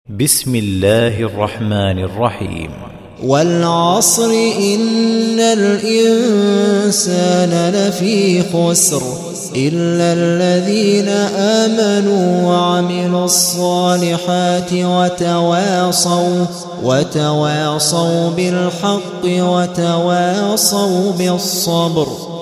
بسم الله الرحمن الرحيم. والعصر إن الإنسان لفي خسر إلا الذين آمنوا وعملوا الصالحات وتواصوا بالحق وتواصوا بالصبر.